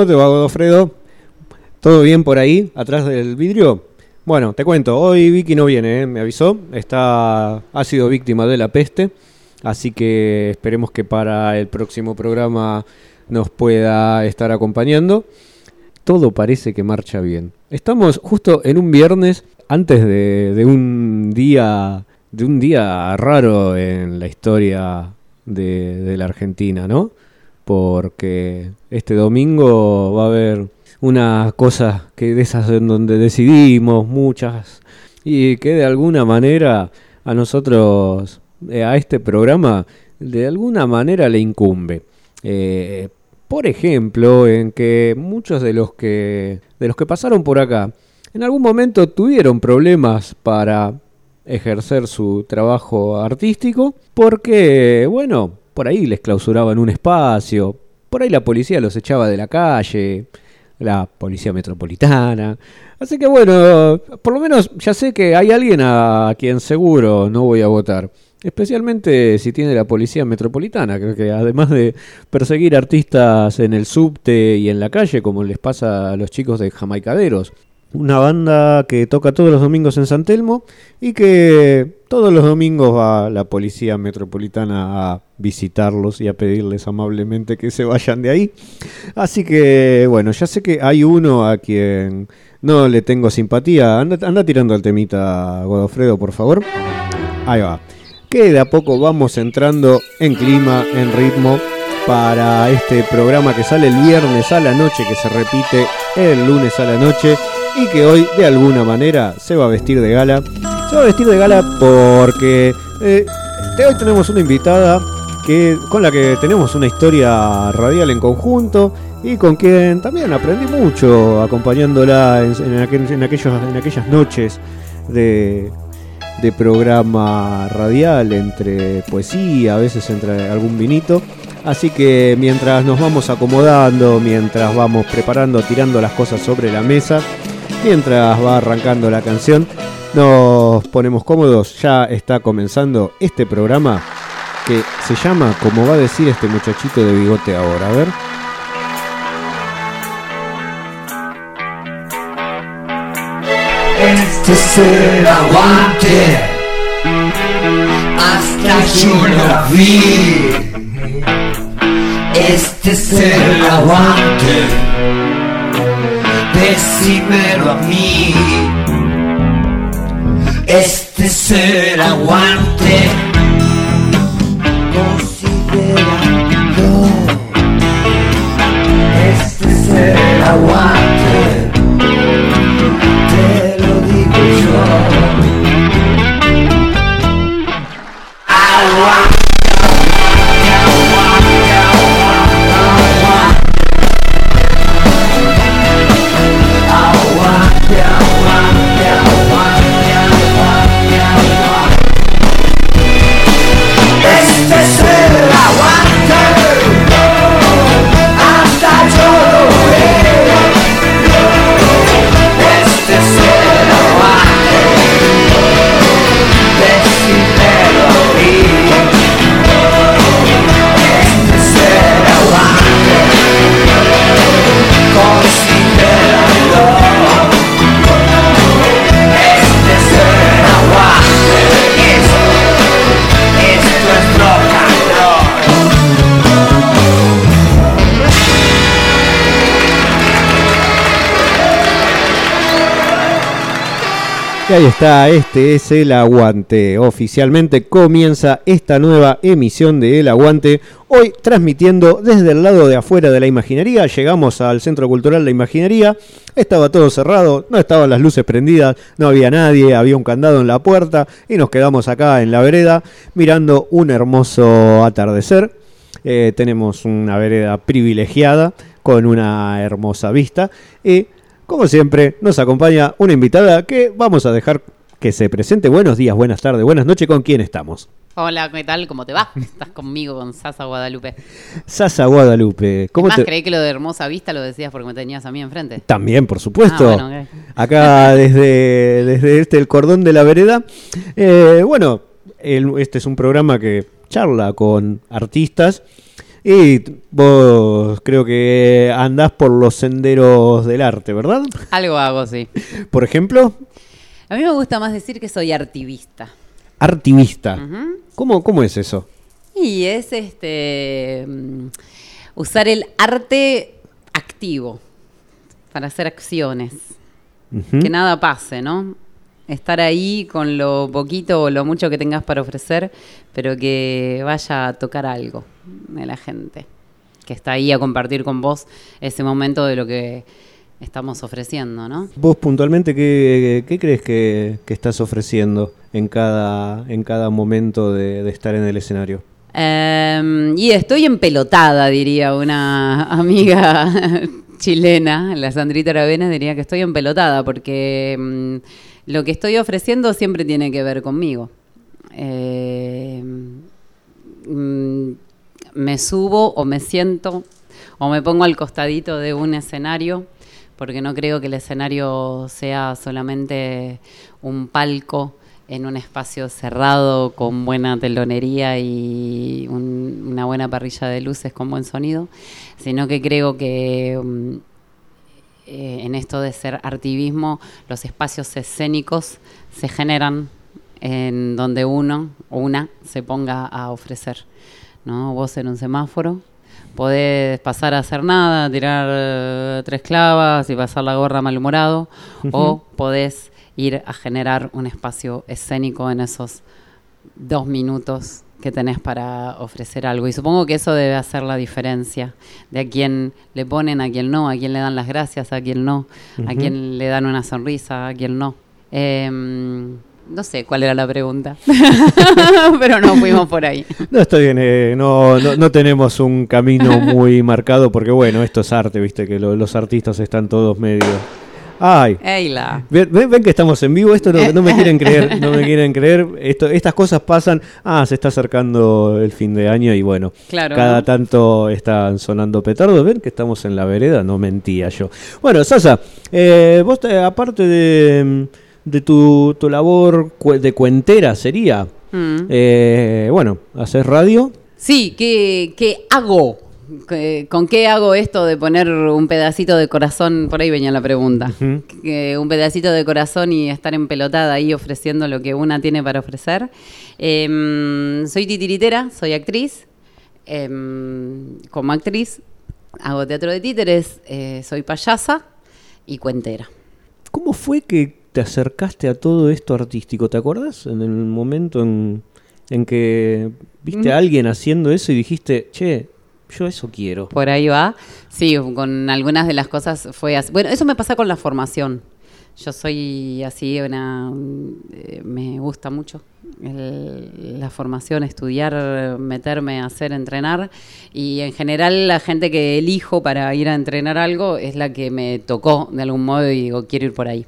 ¿Cómo te va, Godofredo? ¿Todo bien por ahí, atrás del vidrio? Bueno, te cuento, hoy Vicky no viene, me avisó. Ha sido víctima de la peste, así que esperemos que para el próximo programa nos pueda estar acompañando. Todo parece que marcha bien. Estamos justo en un viernes antes de un día raro en la historia de la Argentina, ¿no? Porque este domingo va a haber unas cosas que de esas en donde decidimos muchas y que de alguna manera a nosotros, a este programa, de alguna manera le incumbe. Por ejemplo, en que muchos de los que pasaron por acá en algún momento tuvieron problemas para ejercer su trabajo artístico porque, bueno, por ahí les clausuraban un espacio, por ahí la policía los echaba de la calle, la policía metropolitana. Así que bueno, por lo menos ya sé que hay alguien a quien seguro no voy a votar. Especialmente si tiene la policía metropolitana. Creo que además de perseguir artistas en el subte y en la calle, como les pasa a los chicos de Jamaicaderos, una banda que toca todos los domingos en San Telmo y que todos los domingos va la policía metropolitana a visitarlos y a pedirles amablemente que se vayan de ahí. Así que bueno, ya sé que hay uno a quien no le tengo simpatía. Anda tirando el temita, Godofredo, por favor. Ahí va. Que de a poco vamos entrando en clima, en ritmo, para este programa que sale el viernes a la noche, que se repite el lunes a la noche y que hoy de alguna manera se va a vestir de gala. Se va a vestir de gala porque hoy tenemos una invitada con la que tenemos una historia radial en conjunto y con quien también aprendí mucho acompañándola en aquellas noches de programa radial, entre poesía, a veces entre algún vinito. Así que mientras nos vamos acomodando, mientras vamos preparando, tirando las cosas sobre la mesa, mientras va arrancando la canción, nos ponemos cómodos. Ya está comenzando este programa que se llama, como va a decir este muchachito de bigote ahora, a ver. Este es el aguante, hasta yo lo vi. Este es el aguante, decímelo a mí. Este es el aguante, considéralo. Este es el aguante, te lo digo yo. Aguante. Y ahí está, este es El Aguante. Oficialmente comienza esta nueva emisión de El Aguante. Hoy transmitiendo desde el lado de afuera de la Imaginería. Llegamos al Centro Cultural La Imaginería. Estaba todo cerrado, no estaban las luces prendidas, no había nadie, había un candado en la puerta y nos quedamos acá en la vereda mirando un hermoso atardecer. Tenemos una vereda privilegiada con una hermosa vista y, como siempre, nos acompaña una invitada que vamos a dejar que se presente. Buenos días, buenas tardes, buenas noches. ¿Con quién estamos? Hola, ¿qué tal? ¿Cómo te va? Estás conmigo, con Sasa Guadalupe. Sasa Guadalupe. ¿Cómo Más creí que lo de hermosa vista lo decías porque me tenías a mí enfrente. También, por supuesto. Bueno, okay. Acá desde el cordón de la vereda. Este es un programa que charla con artistas Y vos creo que andás por los senderos del arte, ¿verdad? Algo hago, sí. Por ejemplo, A mí me gusta más decir que soy artivista. artivista. Ujú. ¿Cómo es eso? Y es usar el arte activo para hacer acciones. Ujú. Que nada pase, ¿no? Estar ahí con lo poquito o lo mucho que tengas para ofrecer, pero que vaya a tocar algo de la gente que está ahí a compartir con vos ese momento de lo que estamos ofreciendo, ¿no? Vos puntualmente, ¿qué crees que estás ofreciendo en cada momento de estar en el escenario? Y estoy empelotada, diría una amiga chilena, la Sandrita Aravena, diría que estoy empelotada porque lo que estoy ofreciendo siempre tiene que ver conmigo. Me subo o me siento o me pongo al costadito de un escenario porque no creo que el escenario sea solamente un palco en un espacio cerrado con buena telonería y una buena parrilla de luces con buen sonido, sino que creo que en esto de ser artivismo, los espacios escénicos se generan en donde uno o una se ponga a ofrecer, ¿no? Vos en un semáforo podés pasar a hacer nada, tirar 3 clavas y pasar la gorra malhumorado, o podés ir a generar un espacio escénico en esos 2 minutos que tenés para ofrecer algo. Y supongo que eso debe hacer la diferencia de a quién le ponen, a quién no, a quién le dan las gracias, a quién no, a quién le dan una sonrisa, a quién no. No sé cuál era la pregunta, pero no fuimos por ahí. No, está bien, no tenemos un camino muy marcado porque, bueno, esto es arte, viste, que los artistas están todos medio... ¡Ay! Eila. Ven que estamos en vivo, esto no me quieren creer, no me quieren creer. Estas cosas pasan, se está acercando el fin de año y bueno, Claro, cada ¿no? tanto están sonando petardos. Ven que estamos en la vereda, no mentía yo. Bueno, Sasa, vos aparte de tu labor de cuentera sería, bueno, haces radio. Sí, ¿qué hago? ¿Con qué hago esto de poner un pedacito de corazón? Por ahí venía la pregunta. Ujú. Un pedacito de corazón y estar empelotada ahí ofreciendo lo que una tiene para ofrecer. Soy titiritera, soy actriz. Como actriz hago teatro de títeres, soy payasa y cuentera. ¿Cómo fue que te acercaste a todo esto artístico? ¿Te acuerdas? En el momento en que viste a alguien haciendo eso y dijiste, che, yo eso quiero. Por ahí va. Sí, con algunas de las cosas fue así. Bueno, eso me pasa con la formación. Yo soy así, me gusta mucho la formación, estudiar, meterme, hacer, entrenar. Y en general la gente que elijo para ir a entrenar algo es la que me tocó de algún modo y digo, quiero ir por ahí.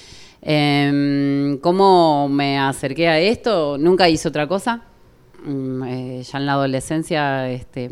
¿Cómo me acerqué a esto? Nunca hice otra cosa. Ya en la adolescencia,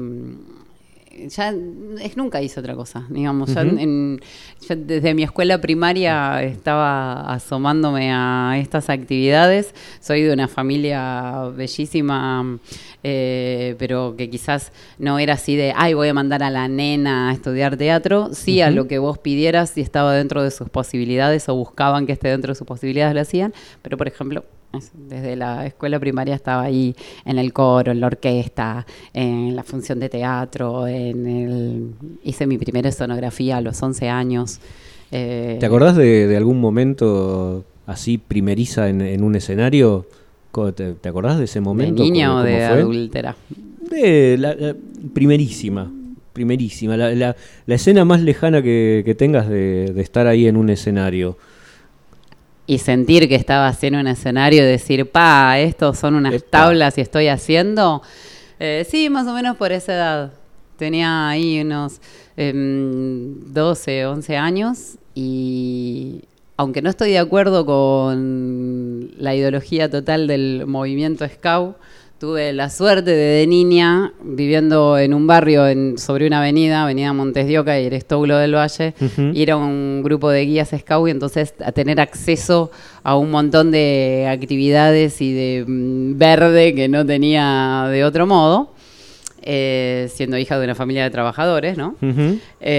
nunca hice otra cosa, digamos. Uh-huh. Ya desde mi escuela primaria estaba asomándome a estas actividades. Soy de una familia bellísima, pero que quizás no era así de, voy a mandar a la nena a estudiar teatro. Sí, a lo que vos pidieras, si estaba dentro de sus posibilidades o buscaban que esté dentro de sus posibilidades, lo hacían. Pero, por ejemplo, desde la escuela primaria estaba ahí en el coro, en la orquesta, en la función de teatro, hice mi primera escenografía a los 11 años. ¿Te acordás de algún momento así primeriza en un escenario? ¿Te acordás de ese momento? ¿De niña o ¿Cómo de fue? adúltera? De la primerísima. La escena más lejana que tengas de estar ahí en un escenario. Y sentir que estaba haciendo un escenario y decir, estos son unas tablas y estoy haciendo. Sí, más o menos por esa edad. Tenía ahí unos 12, 11 años y aunque no estoy de acuerdo con la ideología total del movimiento Scout, tuve la suerte de niña, viviendo en un barrio sobre una avenida Montes de Oca y Aristóbulo del Valle, ir a un grupo de guías Scout y entonces a tener acceso a un montón de actividades y de verde que no tenía de otro modo. siendo hija de una familia de trabajadores, ¿no? Ujú.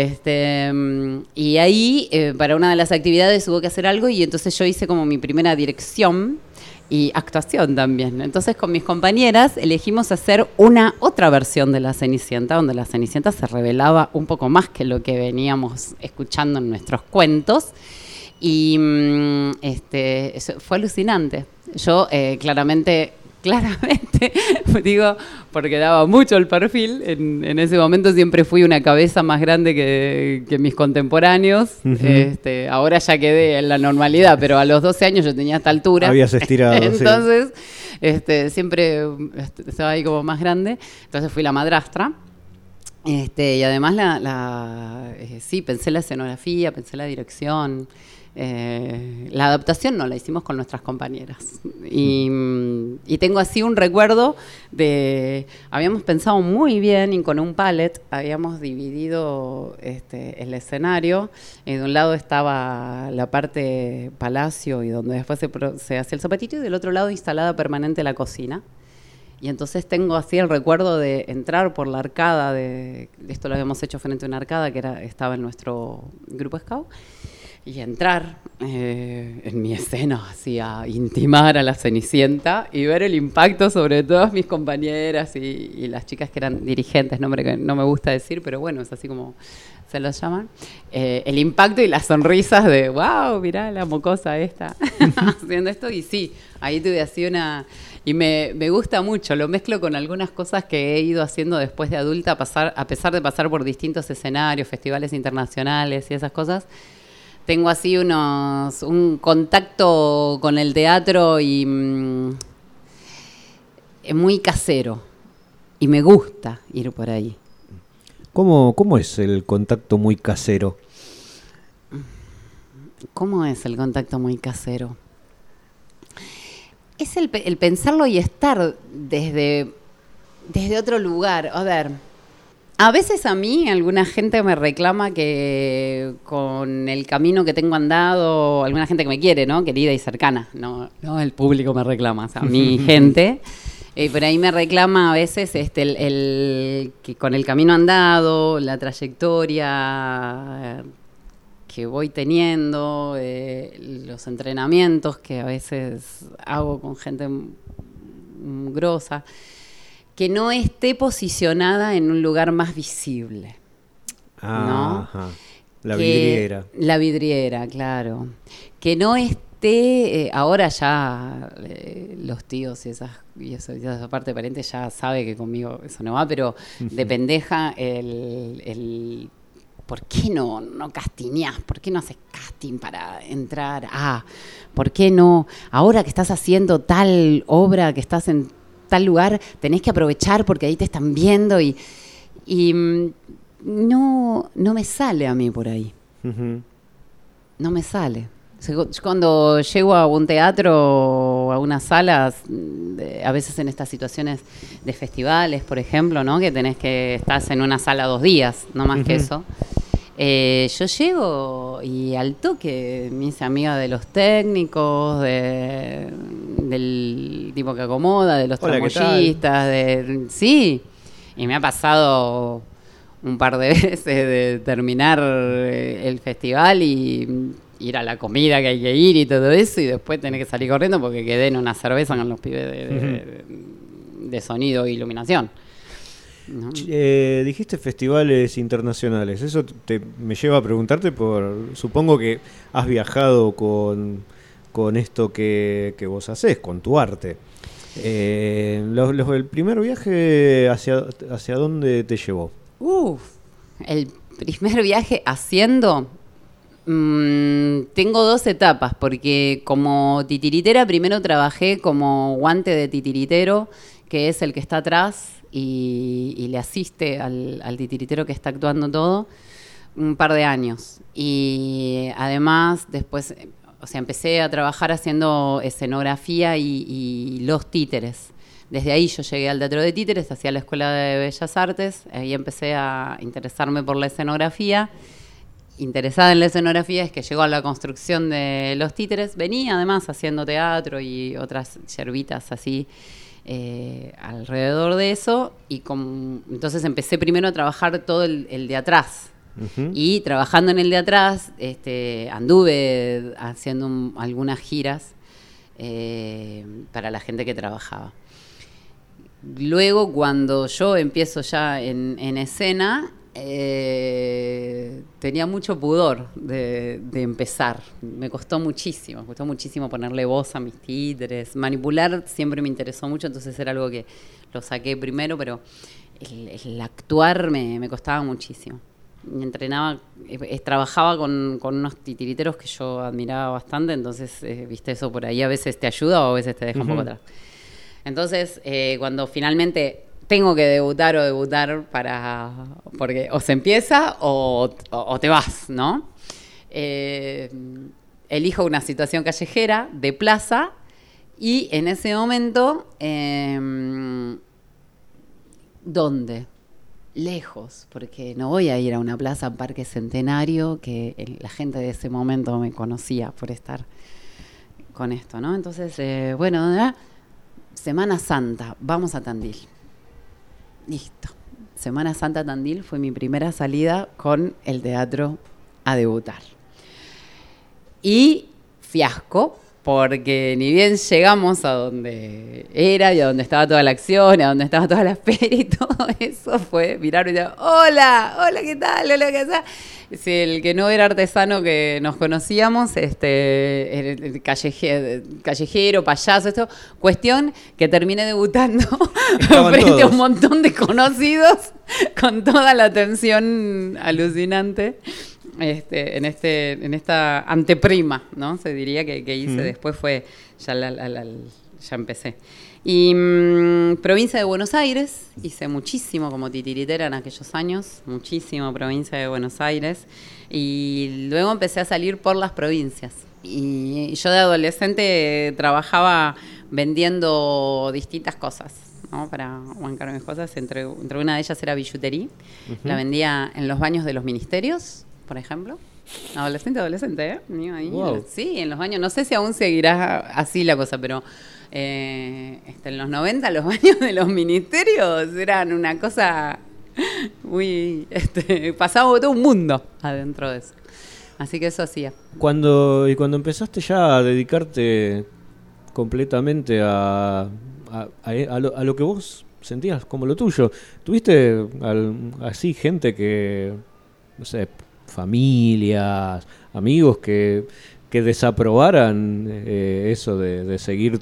Y ahí, para una de las actividades hubo que hacer algo y entonces yo hice como mi primera dirección y actuación también. Entonces con mis compañeras elegimos hacer una otra versión de La Cenicienta, donde La Cenicienta se revelaba un poco más que lo que veníamos escuchando en nuestros cuentos. Y eso fue alucinante. Yo claramente, digo, porque daba mucho el perfil, en ese momento siempre fui una cabeza más grande que mis contemporáneos. Ujú. Ahora ya quedé en la normalidad, pero a los 12 años yo tenía esta altura. Habías estirado, sí. Entonces, siempre estaba ahí como más grande. Entonces fui la madrastra. Y además sí, pensé la escenografía, pensé la dirección. La adaptación no la hicimos con nuestras compañeras y tengo así un recuerdo de habíamos pensado muy bien y con un palette habíamos dividido el escenario. De un lado estaba la parte palacio y donde después se hacía el zapatito, y del otro lado instalada permanente la cocina. Y entonces tengo así el recuerdo de entrar por la arcada esto lo habíamos hecho frente a una arcada que estaba en nuestro grupo scout. Y entrar en mi escena, así a intimar a la Cenicienta y ver el impacto sobre todas mis compañeras y las chicas que eran dirigentes, nombre que no me gusta decir, pero bueno, es así como se los llaman. El impacto y las sonrisas de, wow, mirá la mocosa esta haciendo esto. Y sí, ahí tuve así y me gusta mucho, lo mezclo con algunas cosas que he ido haciendo después de adulta, a pesar de pasar por distintos escenarios, festivales internacionales y esas cosas. Tengo así un contacto con el teatro y muy casero. Y me gusta ir por ahí. ¿Cómo es el contacto muy casero? ¿Cómo es el contacto muy casero? Es el pensarlo y estar desde otro lugar. A ver, a veces a mí alguna gente me reclama que con el camino que tengo andado, alguna gente que me quiere, ¿no? Querida y cercana, no el público me reclama, o sea, mi gente. Por ahí me reclama a veces que con el camino andado, la trayectoria que voy teniendo, los entrenamientos que a veces hago con gente grosa, que no esté posicionada en un lugar más visible, ¿no? Ajá. La vidriera. La vidriera, claro. Que no esté, ahora ya los tíos y esa parte de parientes ya sabe que conmigo eso no va, pero de pendeja ¿por qué no castineás? ¿Por qué no haces casting para entrar? ¿Por qué no? Ahora que estás haciendo tal obra, que estás en tal lugar, tenés que aprovechar porque ahí te están viendo y no me sale a mí por ahí. Ujú. No me sale. Yo cuando llego a un teatro o a unas salas, a veces en estas situaciones de festivales, por ejemplo, ¿no? Que estás en una sala 2 días, no más que eso. Yo llego y al toque me hice amiga de los técnicos, del tipo que acomoda, de los Hola, ¿qué tramoyistas, sí. Y me ha pasado un par de veces de terminar el festival y ir a la comida que hay que ir y todo eso, y después tener que salir corriendo porque quedé en una cerveza con los pibes de sonido e iluminación. ¿No? Dijiste festivales internacionales. Eso me lleva a preguntarte supongo que has viajado con esto que vos hacés, con tu arte. El primer viaje, ¿hacia dónde te llevó? El primer viaje haciendo... tengo 2 etapas, porque como titiritera primero trabajé como guante de titiritero, que es el que está atrás y le asiste al titiritero que está actuando todo, un par de años. Y además después, empecé a trabajar haciendo escenografía y los títeres. Desde ahí yo llegué al teatro de títeres, hacía la Escuela de Bellas Artes, ahí empecé a interesarme por la escenografía. interesada en la escenografía es que llegó a la construcción de Los Títeres. Venía además haciendo teatro y otras yerbitas así alrededor de eso. Y entonces empecé primero a trabajar todo el de atrás. Uh-huh. Y trabajando en el de atrás, anduve haciendo algunas giras para la gente que trabajaba. Luego, cuando yo empiezo ya en escena, tenía mucho pudor de empezar. Me costó muchísimo ponerle voz a mis títeres. Manipular siempre me interesó mucho, entonces era algo que lo saqué primero, pero el actuar me costaba muchísimo. Entrenaba, trabajaba con unos titiriteros que yo admiraba bastante, entonces, viste, eso por ahí a veces te ayuda o a veces te deja un poco atrás. Entonces, cuando finalmente tengo que debutar porque o se empieza o te vas, ¿no? Elijo una situación callejera de plaza y en ese momento, ¿dónde? Lejos, porque no voy a ir a una plaza en Parque Centenario que la gente de ese momento me conocía por estar con esto, ¿no? Entonces, Semana Santa, vamos a Tandil. Listo. Semana Santa Tandil fue mi primera salida con el teatro a debutar. Y fiasco, porque ni bien llegamos a donde era y a donde estaba toda la acción, a donde estaba toda la feria y todo eso fue mirar y decir, hola, ¿qué tal? Hola, ¿qué tal? Si el que no era artesano que nos conocíamos, el callejero, payaso, esto, cuestión que terminé debutando frente a un montón de conocidos con toda la atención alucinante. En esta anteprima, ¿no? Se diría que hice. Después fue, ya empecé. Y provincia de Buenos Aires, hice muchísimo como titiritera en aquellos años, muchísimo provincia de Buenos Aires. Y luego empecé a salir por las provincias. Y yo de adolescente trabajaba vendiendo distintas cosas, ¿no? Para bancar mis cosas. Entre una de ellas era billutería. Uh-huh. La vendía en los baños de los ministerios, por ejemplo. Adolescente, ¿eh? Ahí, wow. Sí, en los baños. No sé si aún seguirá así la cosa, pero en los 90 los baños de los ministerios eran una cosa muy... pasaba todo un mundo adentro de eso. Así que eso hacía. Cuando empezaste ya a dedicarte completamente a lo que vos sentías como lo tuyo, ¿tuviste así gente que, no sé, familias, amigos que desaprobaran eso de seguir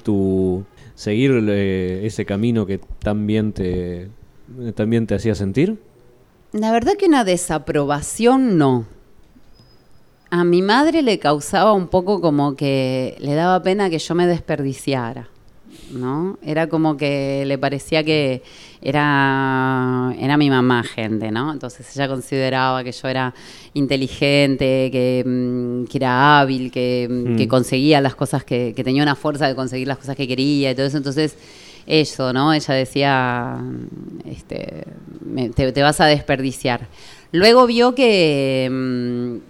ese camino que también te hacía sentir? La verdad que una desaprobación no. A mi madre le causaba un poco como que le daba pena que yo me desperdiciara, ¿no? Era como que le parecía que era mi mamá, gente, ¿no? Entonces ella consideraba que yo era inteligente, que era hábil, que conseguía las cosas, que tenía una fuerza de conseguir las cosas que quería y todo eso. Entonces eso, ¿no? Ella decía, te vas a desperdiciar. Luego vio que...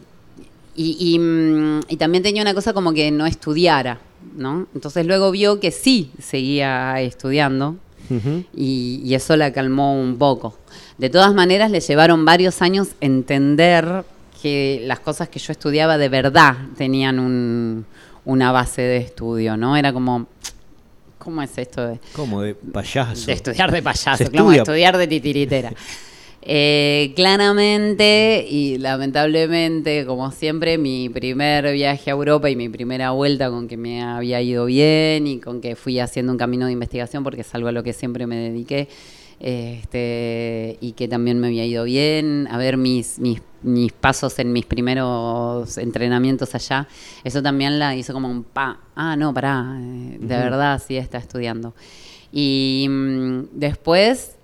Y también tenía una cosa como que no estudiara, ¿no? Entonces luego vio que sí seguía estudiando. Uh-huh. Y eso la calmó un poco. De todas maneras, le llevaron varios años entender que las cosas que yo estudiaba de verdad tenían una base de estudio, ¿no? Era como... ¿Cómo es esto? Como de payaso. De estudiar de payaso, como de estudiar de titiritera. Claramente y lamentablemente, como siempre, mi primer viaje a Europa y mi primera vuelta con que me había ido bien y con que fui haciendo un camino de investigación, porque es algo a lo que siempre me dediqué, y que también me había ido bien, a ver mis pasos en mis primeros entrenamientos allá, eso también la hizo como un de verdad sí está estudiando. Y después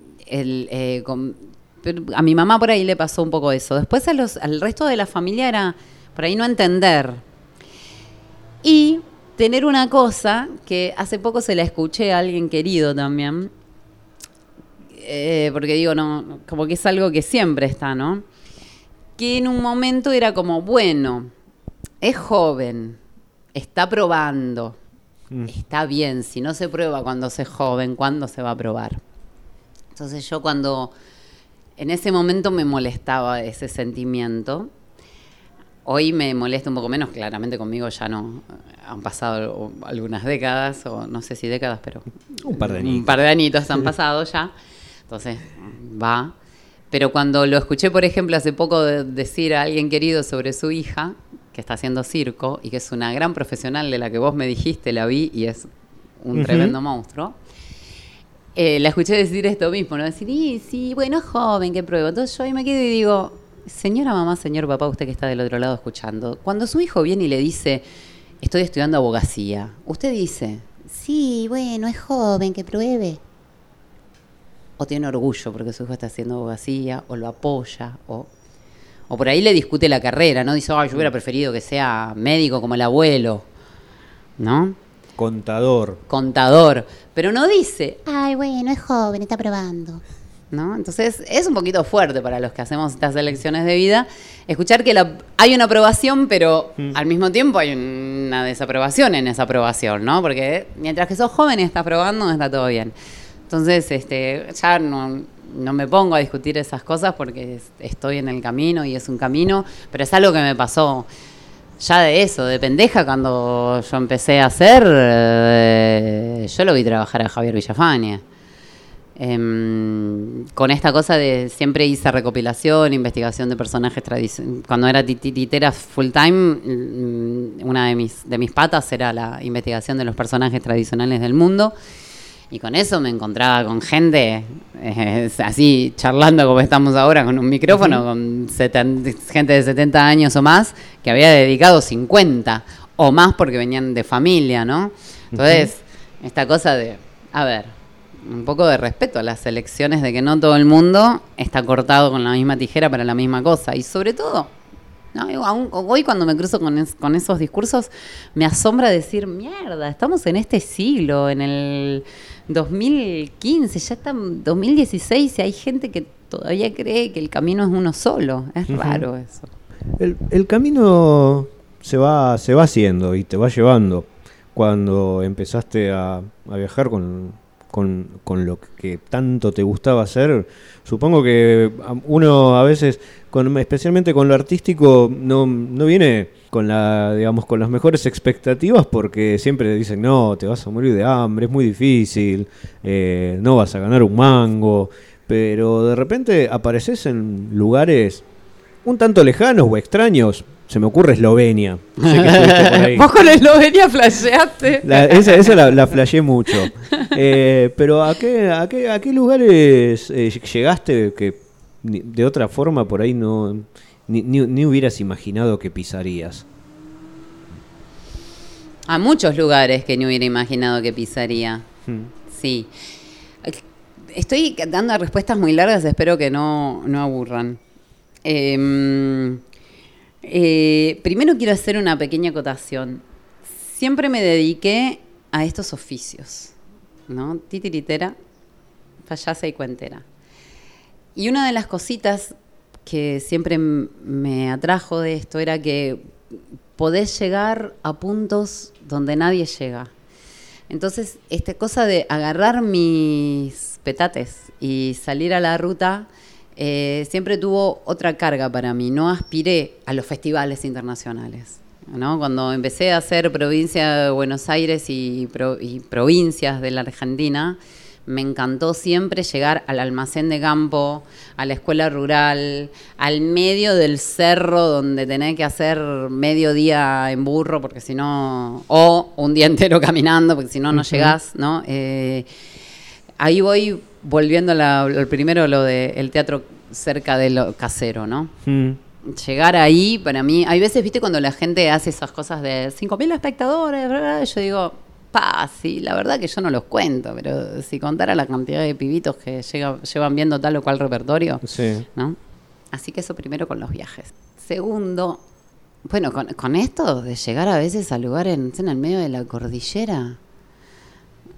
a mi mamá por ahí le pasó un poco eso. Después al resto de la familia era por ahí no entender. Y tener una cosa que hace poco se la escuché a alguien querido también, porque digo, no, como que es algo que siempre está, ¿no? que en un momento era como, bueno, es joven, está probando, está bien, si no se prueba cuando se es joven, ¿cuándo se va a probar? Entonces yo en ese momento me molestaba ese sentimiento. Hoy me molesta un poco menos, claramente conmigo ya no. Han pasado algunas décadas, o no sé si décadas, pero Un par de añitos han pasado ya. Entonces, va. Pero cuando lo escuché, por ejemplo, hace poco decir a alguien querido sobre su hija, que está haciendo circo, y que es una gran profesional de la que vos me dijiste, la vi, y es un tremendo monstruo. La escuché decir esto mismo, ¿no? Decir, sí, bueno, es joven, que pruebo. Entonces yo ahí me quedo y digo, señora mamá, señor papá, usted que está del otro lado escuchando, cuando su hijo viene y le dice, estoy estudiando abogacía, usted dice, sí, bueno, es joven, que pruebe. O tiene orgullo porque su hijo está haciendo abogacía, o lo apoya, o por ahí le discute la carrera, ¿no? Dice, yo hubiera preferido que sea médico como el abuelo, ¿no? Contador. Pero no dice, ay, bueno, es joven, está probando, ¿no? Entonces es un poquito fuerte para los que hacemos estas elecciones de vida escuchar que hay una aprobación, pero al mismo tiempo hay una desaprobación en esa aprobación, ¿no? Porque mientras que sos joven y estás probando, no está todo bien. Entonces, ya no me pongo a discutir esas cosas porque estoy en el camino y es un camino, pero es algo que me pasó ya de eso, de pendeja, cuando yo empecé a hacer, yo lo vi trabajar a Javier Villafañe. Con esta cosa de siempre hice recopilación, investigación de personajes tradicionales. Cuando era tititera full time, una de mis patas era la investigación de los personajes tradicionales del mundo. Y con eso me encontraba con gente así, charlando como estamos ahora, con un micrófono, con gente de 70 años o más, que había dedicado 50 o más porque venían de familia, ¿no? Entonces, esta cosa de, a ver, un poco de respeto a las elecciones, de que no todo el mundo está cortado con la misma tijera para la misma cosa. Y sobre todo, ¿no? Hoy cuando me cruzo con esos discursos, me asombra decir, mierda, estamos en este siglo, en el 2015, ya está en 2016 y hay gente que todavía cree que el camino es uno solo. Es raro eso. El camino se va haciendo y te va llevando. Cuando empezaste a viajar con lo que tanto te gustaba hacer, supongo que uno a veces, especialmente con lo artístico, no viene con con las mejores expectativas, porque siempre dicen, no, te vas a morir de hambre, es muy difícil, no vas a ganar un mango, pero de repente apareces en lugares un tanto lejanos o extraños. Se me ocurre Eslovenia. Sé que estuviste por ahí. Vos con Eslovenia flasheaste. Esa la flasheé mucho. Pero ¿a qué lugares llegaste que de otra forma por ahí ni hubieras imaginado que pisarías? A muchos lugares que no hubiera imaginado que pisaría. Sí. Estoy dando respuestas muy largas, espero que no aburran. Primero quiero hacer una pequeña acotación. Siempre me dediqué a estos oficios, ¿no? Titiritera, payasa y cuentera. Y una de las cositas que siempre me atrajo de esto era que podés llegar a puntos donde nadie llega. Entonces, esta cosa de agarrar mis petates y salir a la ruta siempre tuvo otra carga para mí. No aspiré a los festivales internacionales, ¿no? Cuando empecé a hacer provincia de Buenos Aires y provincias de la Argentina, me encantó siempre llegar al almacén de campo, a la escuela rural, al medio del cerro donde tenés que hacer medio día en burro, porque si no, o un día entero caminando, porque si no, no llegás, ¿no? Ahí voy volviendo al primero, lo del teatro cerca de lo casero, ¿no? Llegar ahí, para mí, hay veces, viste, cuando la gente hace esas cosas de 5.000 espectadores, ¿verdad? Yo digo, sí, la verdad que yo no los cuento, pero si contara la cantidad de pibitos que llevan viendo tal o cual repertorio, sí, ¿no? Así que eso primero con los viajes. Segundo, bueno, con esto de llegar a veces a lugares en el medio de la cordillera,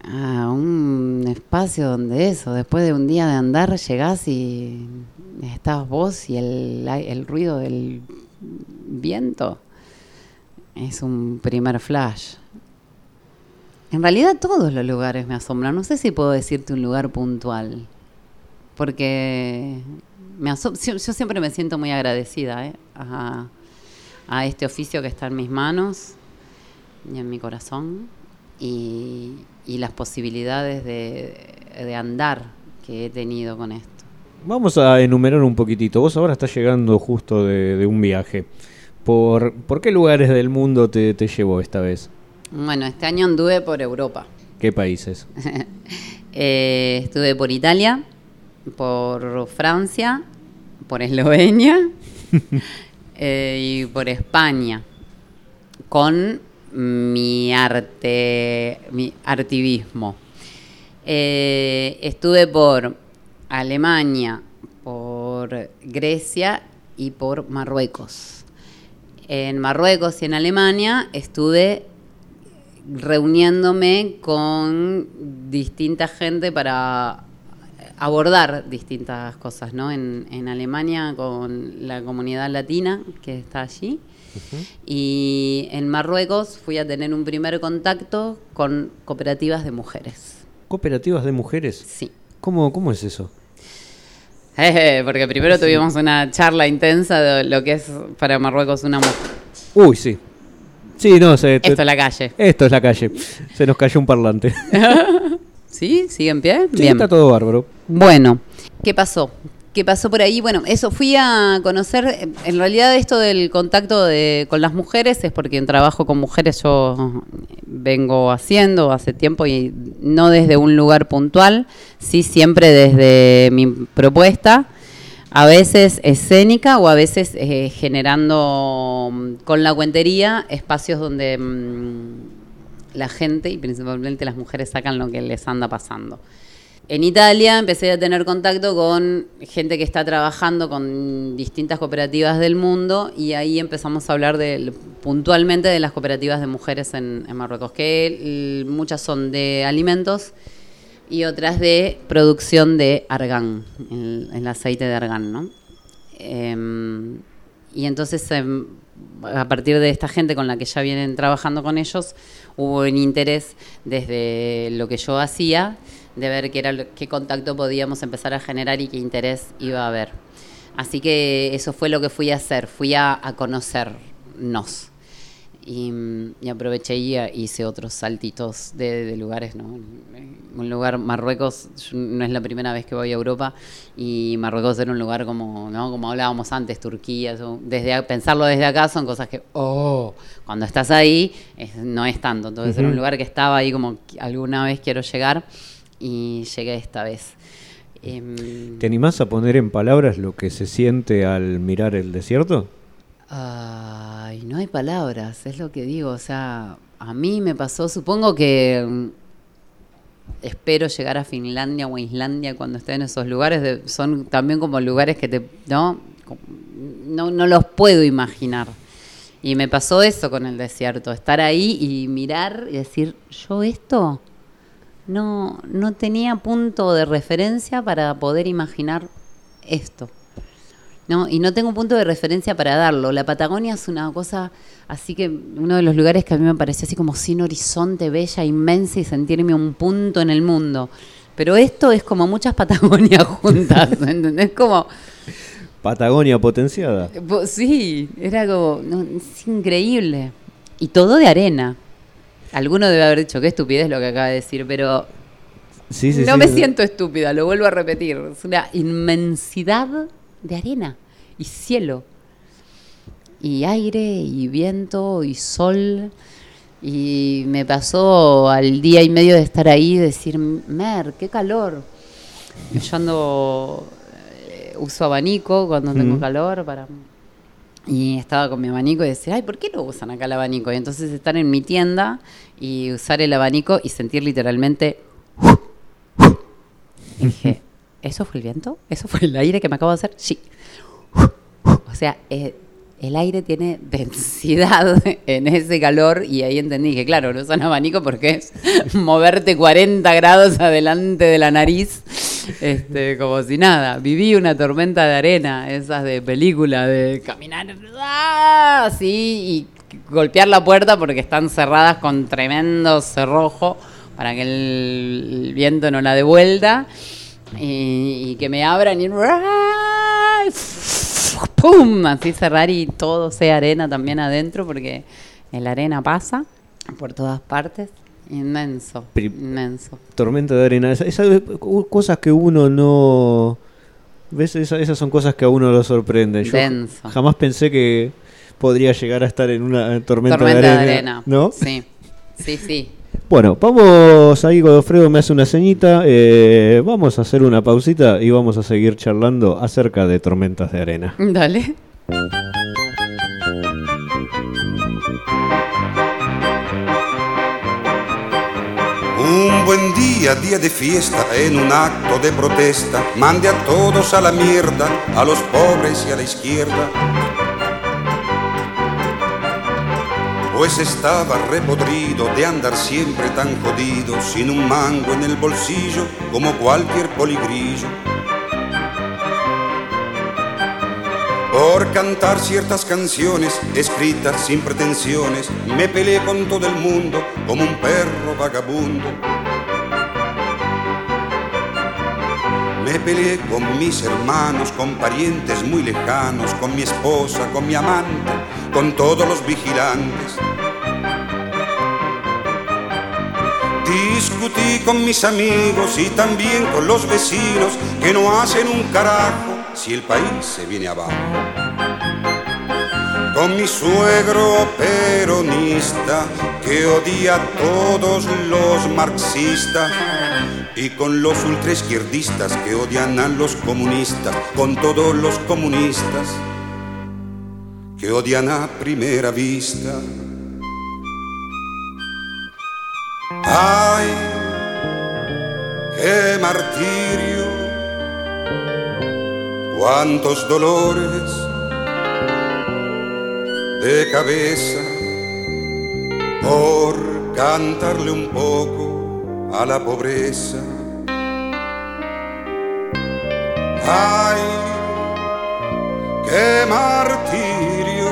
a un espacio donde eso, después de un día de andar, llegás y estás vos y el ruido del viento. Es un primer flash. En realidad todos los lugares me asombran. No sé si puedo decirte un lugar puntual. Porque yo siempre me siento muy agradecida a este oficio que está en mis manos y en mi corazón. Y las posibilidades de andar que he tenido con esto. Vamos a enumerar un poquitito. Vos ahora estás llegando justo de un viaje. ¿Por qué lugares del mundo te llevó esta vez? Bueno, este año anduve por Europa. ¿Qué países? Estuve por Italia, por Francia, por Eslovenia y por España, con mi artivismo. Estuve por Alemania, por Grecia y por Marruecos. En Marruecos y en Alemania estuve reuniéndome con distinta gente para abordar distintas cosas, ¿no? En Alemania con la comunidad latina que está allí. Uh-huh. Y en Marruecos fui a tener un primer contacto con cooperativas de mujeres. ¿Cooperativas de mujeres? Sí. ¿Cómo es eso? Porque primero tuvimos una charla intensa de lo que es para Marruecos una mujer. Uy, sí. Sí, no sé. Esto es la calle. Esto es la calle. Se nos cayó un parlante. ¿Sí? ¿Sigue en pie? Sí, bien. Está todo bárbaro. Bueno, ¿qué pasó? ¿Qué pasó por ahí? Bueno, eso, fui a conocer, en realidad esto del contacto con las mujeres es porque un trabajo con mujeres yo vengo haciendo hace tiempo y no desde un lugar puntual, sí siempre desde mi propuesta, a veces escénica o a veces generando con la cuentería espacios donde la gente y principalmente las mujeres sacan lo que les anda pasando. En Italia empecé a tener contacto con gente que está trabajando con distintas cooperativas del mundo y ahí empezamos a hablar puntualmente de las cooperativas de mujeres en Marruecos, que muchas son de alimentos y otras de producción de argán, el aceite de argán, ¿no? Y entonces a partir de esta gente con la que ya vienen trabajando con ellos, hubo un interés desde lo que yo hacía de ver qué contacto podíamos empezar a generar y qué interés iba a haber. Así que eso fue lo que fui a hacer, fui a conocernos. Y aproveché y hice otros saltitos de lugares, ¿no? Un lugar, Marruecos, no es la primera vez que voy a Europa, y Marruecos era un lugar como, ¿no? Como hablábamos antes, Turquía, pensarlo desde acá son cosas que, cuando estás ahí, no es tanto. Entonces era un lugar que estaba ahí como alguna vez quiero llegar, y llegué esta vez. ¿Te animás a poner en palabras lo que se siente al mirar el desierto? Ay, no hay palabras, es lo que digo. O sea, a mí me pasó, supongo que espero llegar a Finlandia o a Islandia cuando esté en esos lugares. Son también como lugares que no los puedo imaginar. Y me pasó eso con el desierto, estar ahí y mirar y decir, yo esto no tenía punto de referencia para poder imaginar esto. No, y no tengo un punto de referencia para darlo. La Patagonia es una cosa, así que uno de los lugares que a mí me pareció así como sin horizonte, bella, inmensa y sentirme un punto en el mundo. Pero esto es como muchas Patagonias juntas, ¿entendés? Como Patagonia potenciada. Sí, era como, es increíble. Y todo de arena. Alguno debe haber dicho, qué estupidez lo que acaba de decir, pero no me siento estúpida, lo vuelvo a repetir. Es una inmensidad de arena y cielo y aire y viento y sol, y me pasó al día y medio de estar ahí decir, qué calor. Yo uso abanico cuando tengo calor y estaba con mi abanico y decía, ¿por qué no usan acá el abanico? Y entonces estar en mi tienda y usar el abanico y sentir literalmente y dije, ¿eso fue el viento? ¿Eso fue el aire que me acabo de hacer? Sí. O sea, el aire tiene densidad en ese calor y ahí entendí que claro, no usan abanico porque es moverte 40 grados adelante de la nariz, como si nada. Viví una tormenta de arena, esas de película, de caminar así y golpear la puerta porque están cerradas con tremendo cerrojo para que el viento no la dé vuelta y que me abran y ¡pum! Así cerrar y todo sea arena también adentro porque la arena pasa por todas partes. Inmenso, inmenso. Tormenta de arena. Esas cosas que uno no... ¿Ves? Esas son cosas que a uno lo sorprenden. Yo jamás pensé que podría llegar a estar en una tormenta de arena. ¿No? Sí, sí, sí. Bueno, vamos ahí, Godofredo me hace una ceñita, vamos a hacer una pausita y vamos a seguir charlando acerca de tormentas de arena. Dale. Un buen día, día de fiesta, en un acto de protesta, mande a todos a la mierda, a los pobres y a la izquierda. Pues estaba repodrido de andar siempre tan jodido, sin un mango en el bolsillo, como cualquier poligrillo. Por cantar ciertas canciones, escritas sin pretensiones, me peleé con todo el mundo, como un perro vagabundo. Me peleé con mis hermanos, con parientes muy lejanos, con mi esposa, con mi amante, con todos los vigilantes. Discutí con mis amigos y también con los vecinos que no hacen un carajo si el país se viene abajo. Con mi suegro peronista que odia a todos los marxistas y con los ultraizquierdistas que odian a los comunistas, con todos los comunistas que odian a primera vista. ¡Ay, qué martirio! ¡Cuántos dolores de cabeza por cantarle un poco a la pobreza! ¡Ay, qué martirio!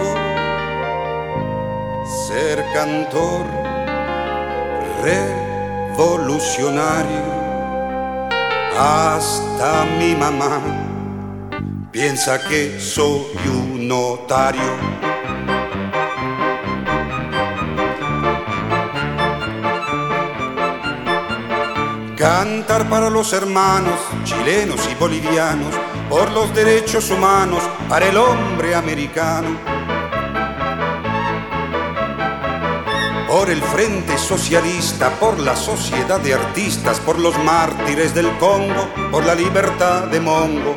Ser cantor revolucionario. Hasta mi mamá piensa que soy un notario. Cantar para los hermanos chilenos y bolivianos, por los derechos humanos, para el hombre americano. Por el Frente Socialista, por la Sociedad de Artistas, por los mártires del Congo, por la libertad de Mongo.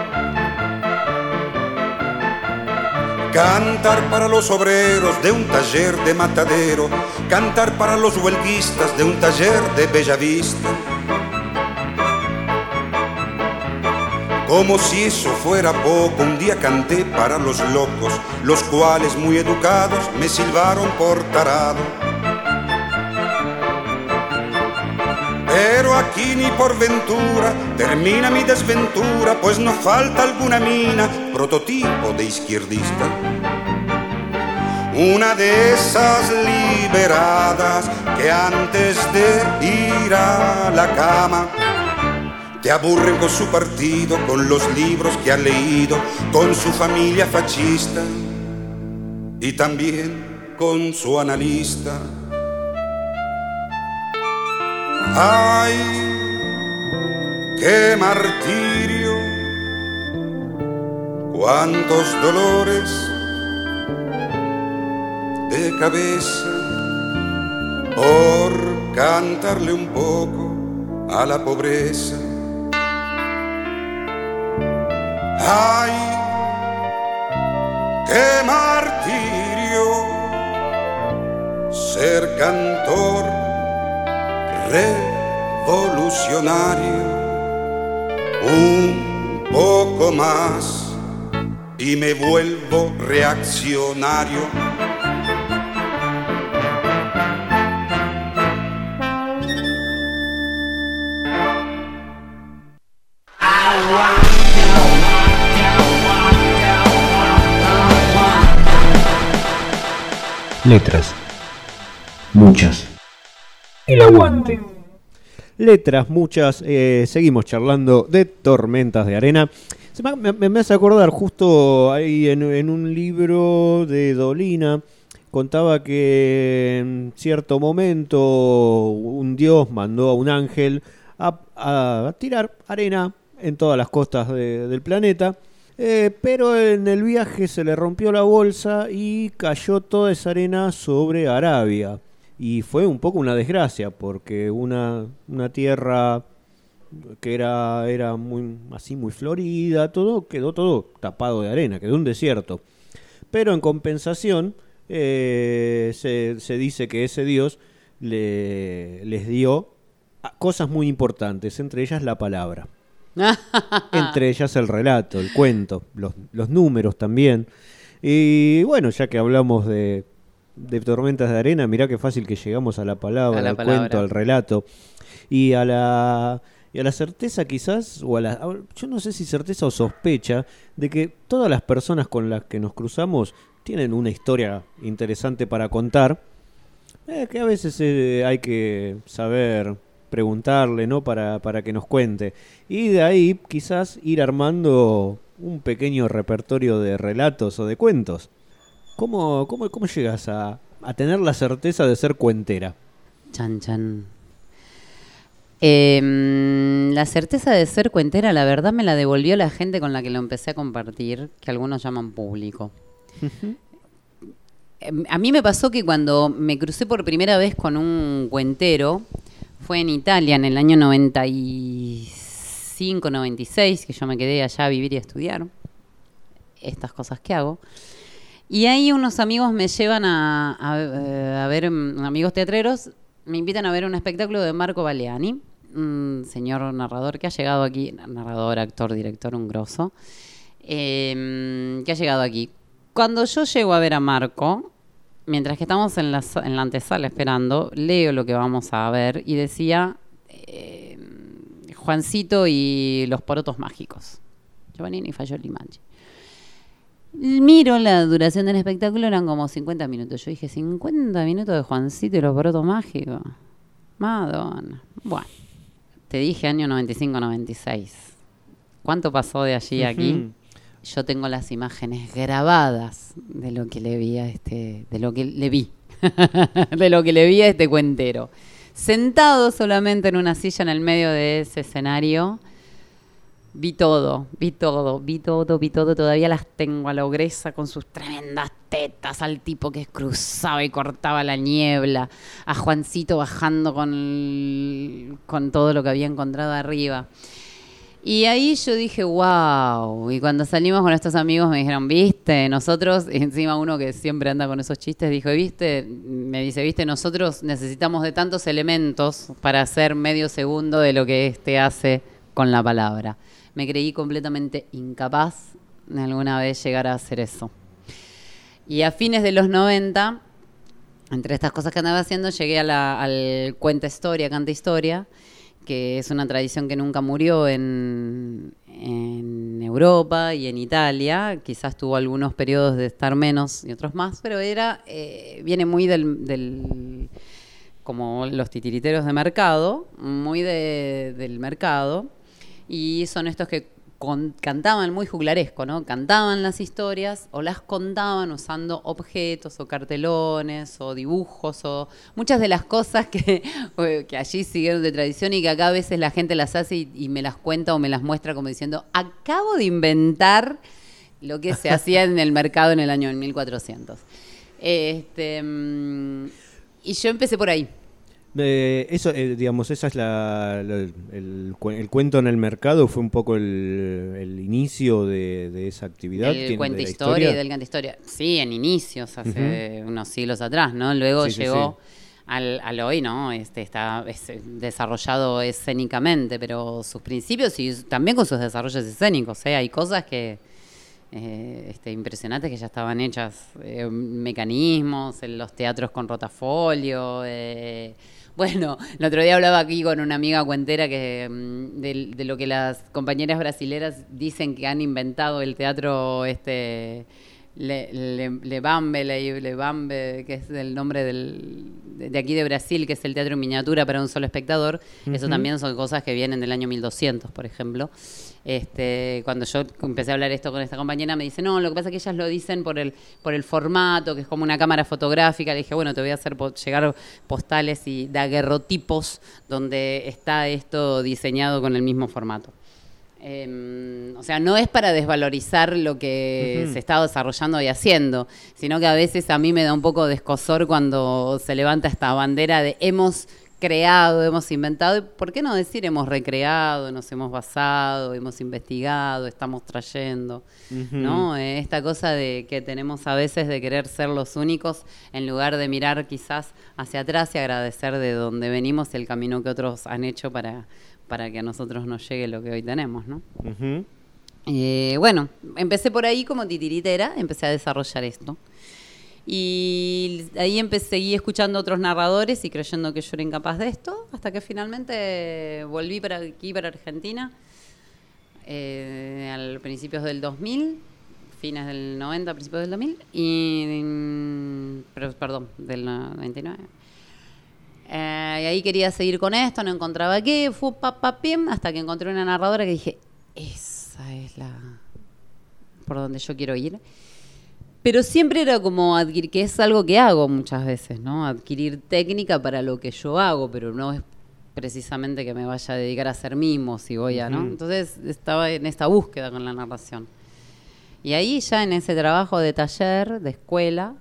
Cantar para los obreros de un taller de Matadero, cantar para los huelguistas de un taller de Bellavista. Como si eso fuera poco, un día canté para los locos, los cuales muy educados me silbaron por tarado. Pero aquí ni por ventura termina mi desventura, pues no falta alguna mina, prototipo de izquierdista. Una de esas liberadas que antes de ir a la cama te aburren con su partido, con los libros que han leído, con su familia fascista y también con su analista. ¡Ay, qué martirio! ¡Cuántos dolores de cabeza por cantarle un poco a la pobreza! ¡Ay, qué martirio! Ser cantor revolucionario, un poco más y me vuelvo reaccionario. Letras. Muchas. El aguante. Letras, muchas. Seguimos charlando de Tormentas de Arena. Me hace acordar justo ahí en un libro de Dolina. Contaba que en cierto momento un dios mandó a un ángel a tirar arena en todas las costas del planeta. Pero en el viaje se le rompió la bolsa y cayó toda esa arena sobre Arabia. Y fue un poco una desgracia, porque una tierra que era muy florida, quedó todo tapado de arena, quedó un desierto. Pero en compensación, se dice que ese dios les dio cosas muy importantes, entre ellas la palabra. Entre ellas el relato, el cuento, los números también. Y bueno, ya que hablamos de Tormentas de Arena, mirá qué fácil que llegamos a la palabra, al cuento, al relato. Y a la certeza quizás, yo no sé si certeza o sospecha, de que todas las personas con las que nos cruzamos tienen una historia interesante para contar, que a veces hay que saber preguntarle, ¿no? Para que nos cuente. Y de ahí quizás ir armando un pequeño repertorio de relatos o de cuentos. ¿Cómo llegas a tener la certeza de ser cuentera? Chan, chan. La certeza de ser cuentera, la verdad, me la devolvió la gente con la que lo empecé a compartir, que algunos llaman público. A mí me pasó que cuando me crucé por primera vez con un cuentero, fue en Italia en el año 95, 96, que yo me quedé allá a vivir y a estudiar estas cosas que hago. Y ahí unos amigos me llevan a ver, amigos teatreros, me invitan a ver un espectáculo de Marco Baleani, un señor narrador que ha llegado aquí, narrador, actor, director, un grosso, que ha llegado aquí. Cuando yo llego a ver a Marco, mientras que estamos en la antesala esperando, leo lo que vamos a ver y decía Juancito y los porotos mágicos. Giovannini Fagioli Maggi. Miro la duración del espectáculo, eran como 50 minutos. Yo dije, 50 minutos de Juancito y los porotos mágicos. Madonna. Bueno, te dije año 95-96. ¿Cuánto pasó de allí a aquí? Yo tengo las imágenes grabadas de lo que le vi a de lo que le vi a este cuentero. Sentado solamente en una silla en el medio de ese escenario, vi todo. Todavía las tengo a la ogresa con sus tremendas tetas, al tipo que cruzaba y cortaba la niebla, a Juancito bajando con todo lo que había encontrado arriba. Y ahí yo dije, wow. Y cuando salimos con estos amigos me dijeron, ¿viste? Nosotros, y encima uno que siempre anda con esos chistes, dijo, ¿viste? Me dice, ¿viste? Nosotros necesitamos de tantos elementos para hacer medio segundo de lo que hace con la palabra. Me creí completamente incapaz de alguna vez llegar a hacer eso. Y a fines de los 90, entre estas cosas que andaba haciendo, llegué al cuenta historia, canta historia, que es una tradición que nunca murió en Europa y en Italia. Quizás tuvo algunos periodos de estar menos y otros más, pero viene muy del como los titiriteros de mercado, muy del mercado, y son estos que cantaban muy juglaresco, ¿no? Cantaban las historias o las contaban usando objetos o cartelones o dibujos o muchas de las cosas que allí siguieron de tradición y que acá a veces la gente las hace y me las cuenta o me las muestra como diciendo, acabo de inventar lo que se hacía en el mercado en el año 1400. Y yo empecé por ahí. Eso, digamos, esa es el cuento en el mercado, fue un poco el inicio de esa actividad. El cuento historia y del canta historia. Sí, en inicios, hace unos siglos atrás, ¿no? Luego llegó al hoy, ¿no? Está desarrollado escénicamente, pero sus principios y también con sus desarrollos escénicos, ¿eh? Hay cosas que impresionantes que ya estaban hechas, mecanismos, en los teatros con rotafolio. Bueno, el otro día hablaba aquí con una amiga cuentera que de lo que las compañeras brasileras dicen que han inventado el teatro Le Bambe, que es el nombre de aquí de Brasil, que es el teatro en miniatura para un solo espectador. Eso también son cosas que vienen del año 1200, por ejemplo. Cuando yo empecé a hablar esto con esta compañera, me dice, no, lo que pasa es que ellas lo dicen por el formato, que es como una cámara fotográfica. Le dije, bueno, te voy a hacer llegar postales y daguerrotipos donde está esto diseñado con el mismo formato. O sea, no es para desvalorizar lo que se está desarrollando y haciendo, sino que a veces a mí me da un poco de escozor cuando se levanta esta bandera de hemos creado, hemos inventado. ¿Por qué no decir hemos recreado, nos hemos basado, hemos investigado, estamos trayendo? ¿No? Esta cosa de que tenemos a veces de querer ser los únicos en lugar de mirar quizás hacia atrás y agradecer de dónde venimos y el camino que otros han hecho para que a nosotros nos llegue lo que hoy tenemos, ¿no? Bueno, empecé por ahí como titiritera, empecé a desarrollar esto. Y ahí seguí escuchando otros narradores y creyendo que yo era incapaz de esto, hasta que finalmente volví para Argentina a principios del 2000, fines del 90, principios del 2000, del 99. Y ahí quería seguir con esto, no encontraba qué, hasta que encontré una narradora que dije, esa es por donde yo quiero ir. Pero siempre era como adquirir, que es algo que hago muchas veces, ¿no? Adquirir técnica para lo que yo hago, pero no es precisamente que me vaya a dedicar a hacer mimos y voy a, ¿no? Entonces estaba en esta búsqueda con la narración. Y ahí ya en ese trabajo de taller, de escuela,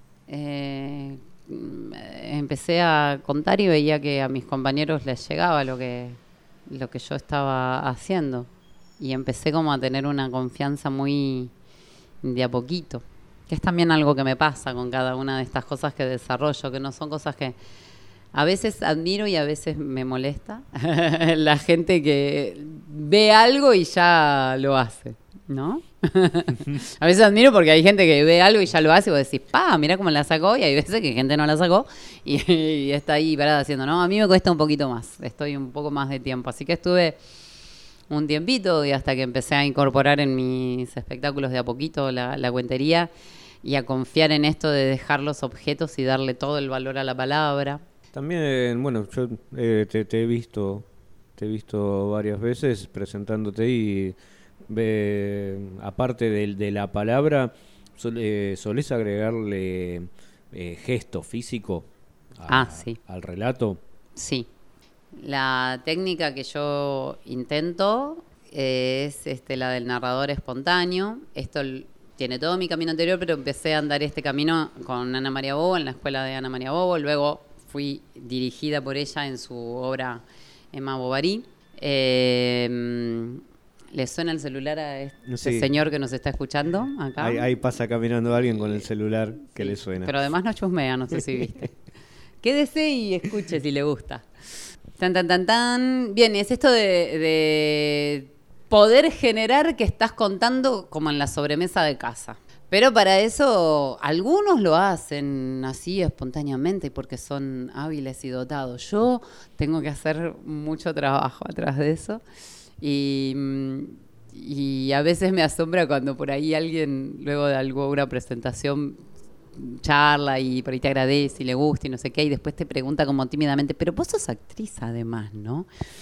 empecé a contar y veía que a mis compañeros les llegaba lo que yo estaba haciendo. Y empecé como a tener una confianza muy de a poquito. Que es también algo que me pasa con cada una de estas cosas que desarrollo, que no son cosas que a veces admiro y a veces me molesta. La gente que ve algo y ya lo hace, ¿no? A veces admiro porque hay gente que ve algo y ya lo hace y vos decís, mirá cómo la sacó, y hay veces que gente no la sacó y está ahí parada haciendo, ¿no? A mí me cuesta un poquito más, estoy un poco más de tiempo, así que estuve un tiempito y hasta que empecé a incorporar en mis espectáculos de a poquito la cuentería y a confiar en esto de dejar los objetos y darle todo el valor a la palabra. También, bueno, yo te he visto varias veces presentándote y aparte de la palabra, ¿solés agregarle gesto físico sí. al relato? Sí. La técnica que yo intento es la del narrador espontáneo. Esto tiene todo mi camino anterior, pero empecé a andar este camino con Ana María Bobo, en la escuela de Ana María Bobo. Luego fui dirigida por ella en su obra Emma Bovary. ¿Le suena el celular a este señor que nos está escuchando acá? Ahí pasa caminando alguien con el celular que le suena. Pero además no chusmea, no sé si viste. Quédese y escuche si le gusta. Tan, tan, tan, tan. Bien, es esto de poder generar que estás contando como en la sobremesa de casa. Pero para eso algunos lo hacen así espontáneamente porque son hábiles y dotados. Yo tengo que hacer mucho trabajo atrás de eso. Y a veces me asombra cuando por ahí alguien, luego de alguna presentación, charla y por ahí te agradece y le gusta y no sé qué, y después te pregunta como tímidamente, pero vos sos actriz además, ¿no?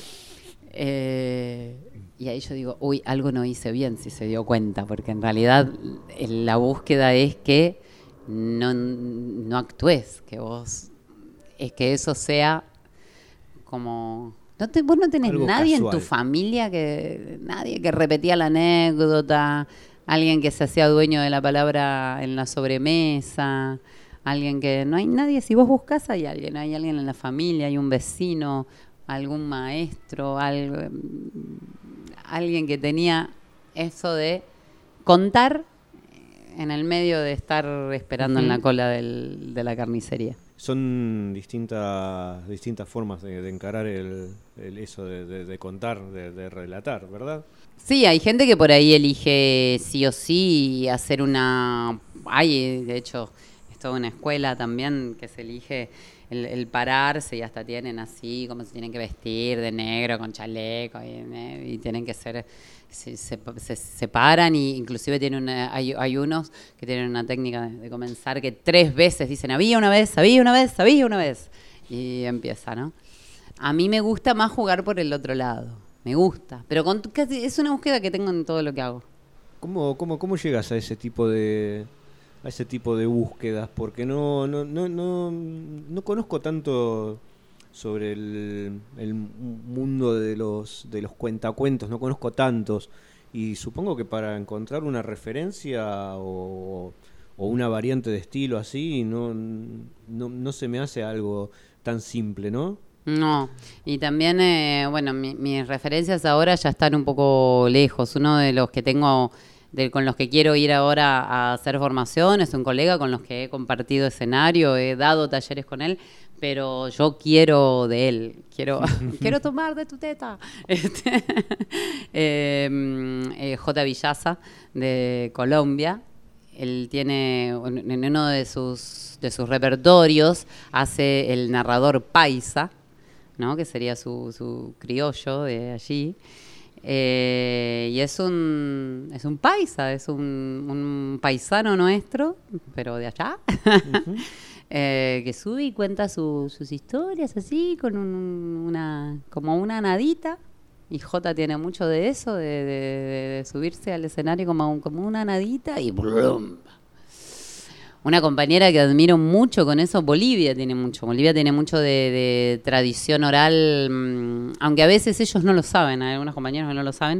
Y ahí yo digo, algo no hice bien, si se dio cuenta, porque en realidad la búsqueda es que no actúes, que eso sea como... vos no tenés algo nadie casual en tu familia, nadie que repetía la anécdota, alguien que se hacía dueño de la palabra en la sobremesa, alguien que... No hay nadie, si vos buscás hay alguien en la familia, hay un vecino, algún maestro, alguien que tenía eso de contar en el medio de estar esperando en la cola de la carnicería. son distintas formas de encarar eso de contar, de relatar, ¿verdad? Sí, hay gente que por ahí elige sí o sí hacer una... Hay, de hecho, es toda una escuela también que se elige el pararse y hasta tienen así, como se tienen que vestir de negro, con chaleco, y tienen que ser... Se paran y inclusive tienen hay unos que tienen una técnica de comenzar que 3 veces dicen había una vez, y empieza, ¿no? A mí me gusta más jugar por el otro lado, me gusta, pero es una búsqueda que tengo en todo lo que hago. ¿Cómo llegas a ese tipo de búsquedas? Porque no conozco tanto sobre el mundo de los cuentacuentos, no conozco tantos, y supongo que para encontrar una referencia o una variante de estilo así no se me hace algo tan simple, ¿no? No, y también, bueno, mis referencias ahora ya están un poco lejos. Uno de los que tengo, con los que quiero ir ahora a hacer formación, es un colega con los que he compartido escenario, he dado talleres con él, pero yo quiero de él, quiero tomar de tu teta. J. Villaza, de Colombia. Él tiene, en uno de sus repertorios, hace el narrador paisa, ¿no? Que sería su criollo de allí. Y es un paisa, es un paisano nuestro, pero de allá. Uh-huh. Que sube y cuenta sus historias así, con como una nadita. Y Jota tiene mucho de eso, de subirse al escenario como una nadita y ¡blum! Una compañera que admiro mucho con eso, Bolivia tiene mucho de tradición oral, aunque a veces ellos no lo saben, hay algunos compañeros que no lo saben,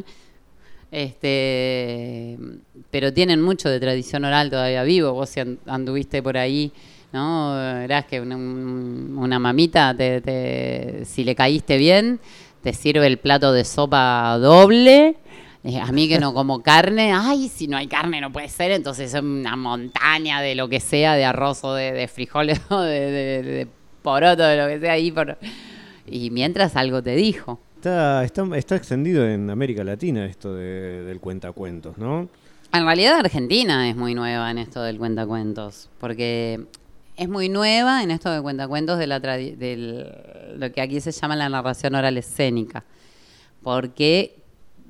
pero tienen mucho de tradición oral todavía vivo. Vos si anduviste por ahí, ¿no? Verás que una mamita, si le caíste bien, te sirve el plato de sopa doble. A mí que no como carne, ay, si no hay carne no puede ser, entonces es una montaña de lo que sea, de arroz o de frijoles o de poroto, de lo que sea ahí. Y mientras algo te dijo. Está extendido en América Latina esto del cuentacuentos, ¿no? En realidad Argentina es muy nueva en esto del cuentacuentos, porque es muy nueva en esto del cuentacuentos de lo que aquí se llama la narración oral escénica, porque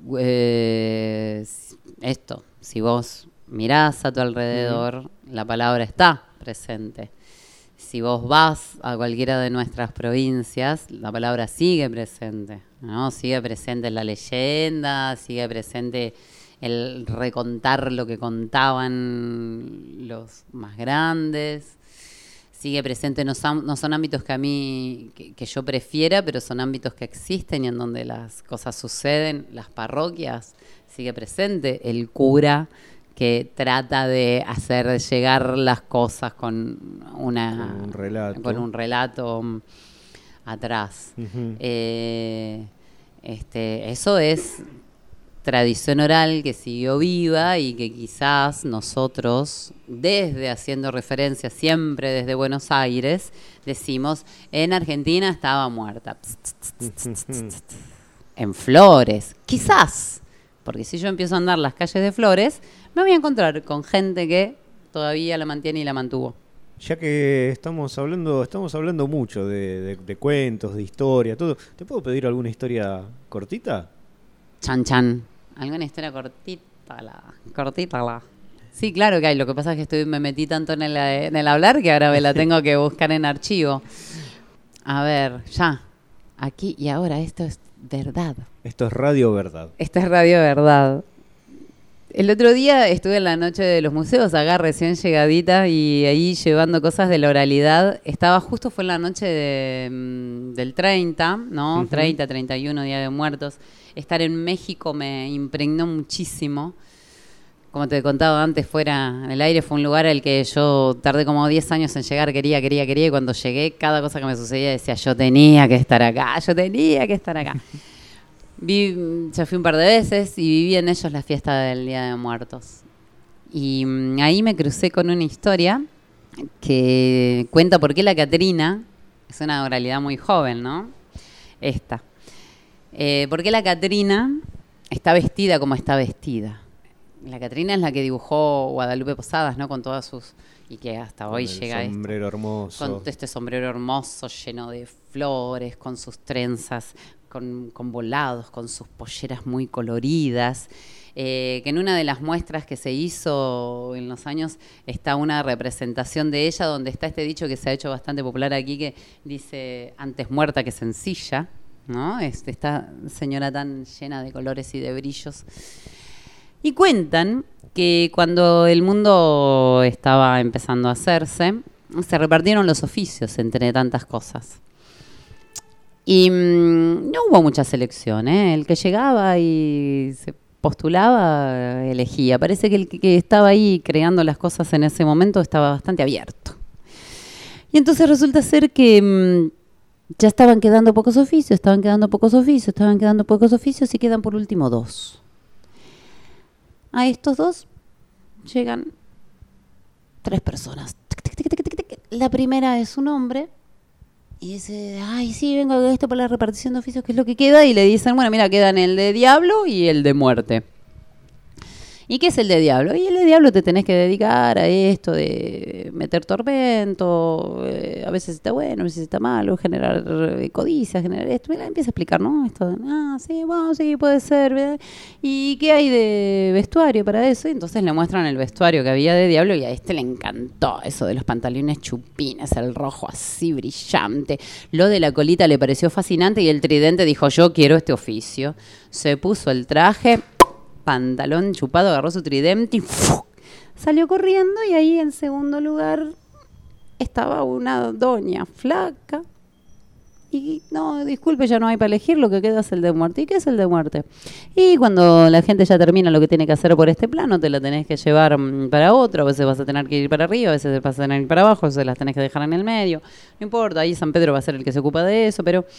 si vos mirás a tu alrededor, la palabra está presente. Si vos vas a cualquiera de nuestras provincias, la palabra sigue presente, ¿no? Sigue presente la leyenda, sigue presente el recontar lo que contaban los más grandes. Sigue presente, no son ámbitos que yo prefiera, pero son ámbitos que existen y en donde las cosas suceden. Las parroquias, sigue presente el cura que trata de hacer llegar las cosas con un relato atrás. Uh-huh. Eso es tradición oral que siguió viva y que quizás nosotros, desde haciendo referencia siempre desde Buenos Aires, decimos, en Argentina estaba muerta. En Flores, quizás, porque si yo empiezo a andar las calles de Flores, me voy a encontrar con gente que todavía la mantiene y la mantuvo. Ya que estamos hablando mucho de cuentos, de historia, todo, ¿te puedo pedir alguna historia cortita? Chan chan. Alguna historia cortita. Sí, claro que hay. Lo que pasa es que me metí tanto en el hablar que ahora me la tengo que buscar en archivo. A ver, ya. Aquí y ahora, esto es verdad. Esto es Radio Verdad. Esto es Radio Verdad. El otro día estuve en la noche de los museos, acá recién llegadita, y ahí llevando cosas de la oralidad. Fue en la noche del 30, ¿no? Uh-huh. 30, 31, Día de Muertos. Estar en México me impregnó muchísimo. Como te he contado antes, fuera en el aire, fue un lugar al que yo tardé como 10 años en llegar, quería, y cuando llegué, cada cosa que me sucedía decía, yo tenía que estar acá. Ya fui un par de veces y viví en ellos la fiesta del Día de Muertos. Y ahí me crucé con una historia que cuenta por qué la Catrina, es una oralidad muy joven, ¿no? Esta. ¿Por qué la Catrina está vestida como está vestida? La Catrina es la que dibujó Guadalupe Posadas, ¿no? Con todas sus... Y que hasta hoy llega esto. Sombrero hermoso. Con este sombrero hermoso lleno de flores, con sus trenzas, con volados, con sus polleras muy coloridas. Que en una de las muestras que se hizo en los años está una representación de ella donde está este dicho que se ha hecho bastante popular aquí que dice antes muerta que sencilla, ¿no? Esta señora tan llena de colores y de brillos. Y cuentan que cuando el mundo estaba empezando a hacerse, se repartieron los oficios entre tantas cosas. Y no hubo mucha selección, ¿eh? El que llegaba y se postulaba, elegía. Parece que el que estaba ahí creando las cosas en ese momento estaba bastante abierto. Y entonces resulta ser que ya estaban quedando pocos oficios y quedan por último 2. A estos 2 llegan 3 personas. La primera es un hombre y dice, ay, sí, vengo a esto para la repartición de oficios, que es lo que queda. Y le dicen, bueno, mira, quedan el de diablo y el de muerte. ¿Y qué es el de diablo? Y el de diablo te tenés que dedicar a esto de meter tormento, a veces está bueno, a veces está malo, generar codicias, generar esto. Mira, empieza a explicar, ¿no? Esto, sí, bueno, sí, puede ser, ¿verdad? ¿Y qué hay de vestuario para eso? Y entonces le muestran el vestuario que había de diablo y a este le encantó eso de los pantalones chupines, el rojo así brillante. Lo de la colita le pareció fascinante y el tridente dijo, yo quiero este oficio. Se puso el traje, pantalón chupado, agarró su tridente y ¡fu! Salió corriendo y ahí en segundo lugar estaba una doña flaca y no, disculpe, ya no hay para elegir, lo que queda es el de muerte. ¿Y qué es el de muerte? Y cuando la gente ya termina lo que tiene que hacer por este plano, te la tenés que llevar para otro, a veces vas a tener que ir para arriba, a veces vas a tener que ir para abajo, a veces las tenés que dejar en el medio, no importa, ahí San Pedro va a ser el que se ocupa de eso, pero